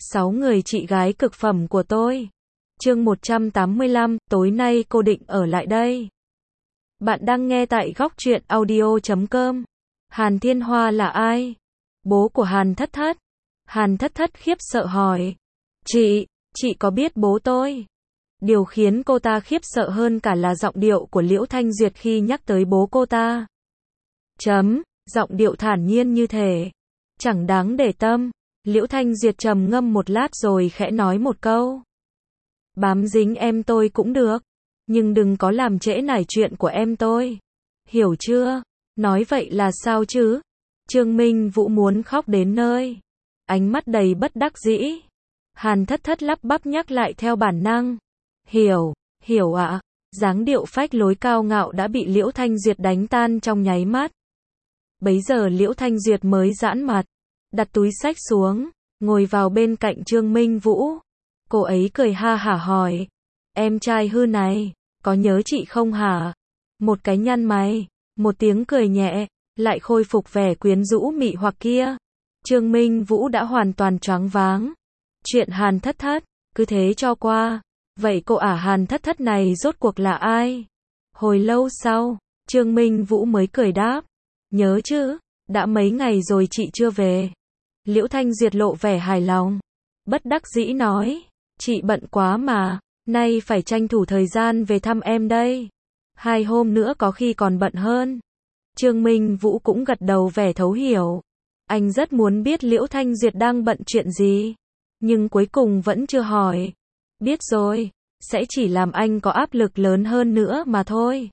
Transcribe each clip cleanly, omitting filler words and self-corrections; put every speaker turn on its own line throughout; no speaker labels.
6 người chị gái cực phẩm của tôi. Chương 185, tối nay cô định ở lại đây. Bạn đang nghe tại Góc Truyện Audio.com. Hàn Thiên Hoa là ai? Bố của Hàn Thất Thất. Hàn Thất Thất khiếp sợ hỏi. Chị có biết bố tôi? Điều khiến cô ta khiếp sợ hơn cả là giọng điệu của Liễu Thanh Duyệt khi nhắc tới bố cô ta. Giọng điệu thản nhiên như thể chẳng đáng để tâm. Liễu Thanh Duyệt trầm ngâm một lát rồi khẽ nói một câu. Bám dính em tôi cũng được, nhưng đừng có làm trễ nải chuyện của em tôi. Hiểu chưa? Nói vậy là sao chứ? Trương Minh Vũ muốn khóc đến nơi. Ánh mắt đầy bất đắc dĩ. Hàn Thất Thất lắp bắp nhắc lại theo bản năng. Hiểu ạ. Dáng điệu phách lối cao ngạo đã bị Liễu Thanh Duyệt đánh tan trong nháy mắt. Bấy giờ Liễu Thanh Duyệt mới giãn mặt, đặt túi xách xuống, ngồi vào bên cạnh Trương Minh Vũ. Cô ấy cười ha hả hỏi. Em trai hư này, có nhớ chị không hả? Một cái nhăn mày, một tiếng cười nhẹ, lại khôi phục vẻ quyến rũ mị hoặc kia. Trương Minh Vũ đã hoàn toàn choáng váng. Chuyện Hàn Thất Thất, cứ thế cho qua. Vậy cô ả Hàn Thất Thất này rốt cuộc là ai? Hồi lâu sau, Trương Minh Vũ mới cười đáp. Nhớ chứ, đã mấy ngày rồi chị chưa về. Liễu Thanh Duyệt lộ vẻ hài lòng. Bất đắc dĩ nói. Chị bận quá mà, nay phải tranh thủ thời gian về thăm em đây. 2 hôm nữa có khi còn bận hơn. Trương Minh Vũ cũng gật đầu vẻ thấu hiểu. Anh rất muốn biết Liễu Thanh Duyệt đang bận chuyện gì, nhưng cuối cùng vẫn chưa hỏi. Biết rồi, sẽ chỉ làm anh có áp lực lớn hơn nữa mà thôi.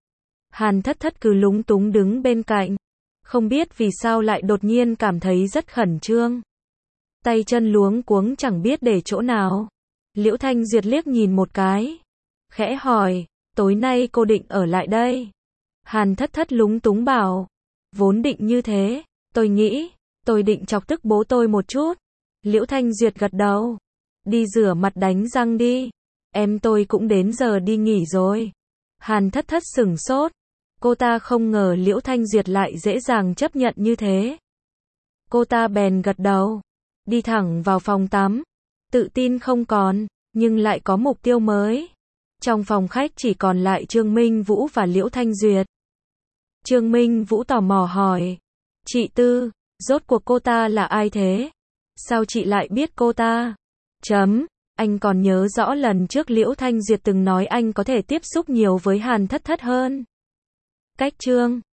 Hàn Thất Thất cứ lúng túng đứng bên cạnh, không biết vì sao lại đột nhiên cảm thấy rất khẩn trương. Tay chân luống cuống chẳng biết để chỗ nào. Liễu Thanh Duyệt liếc nhìn một cái, khẽ hỏi, tối nay cô định ở lại đây? Hàn Thất Thất lúng túng bảo, vốn định như thế, tôi nghĩ, tôi định chọc tức bố tôi một chút. Liễu Thanh Duyệt gật đầu, đi rửa mặt đánh răng đi, em tôi cũng đến giờ đi nghỉ rồi. Hàn Thất Thất sửng sốt, cô ta không ngờ Liễu Thanh Duyệt lại dễ dàng chấp nhận như thế. Cô ta bèn gật đầu, đi thẳng vào phòng tắm, tự tin không còn, nhưng lại có mục tiêu mới. Trong phòng khách chỉ còn lại Trương Minh Vũ và Liễu Thanh Duyệt. Trương Minh Vũ tò mò hỏi, chị Tư, rốt cuộc cô ta là ai thế? Sao chị lại biết cô ta? Anh còn nhớ rõ lần trước Liễu Thanh Duyệt từng nói anh có thể tiếp xúc nhiều với Hàn Thất Thất hơn. Cách Trương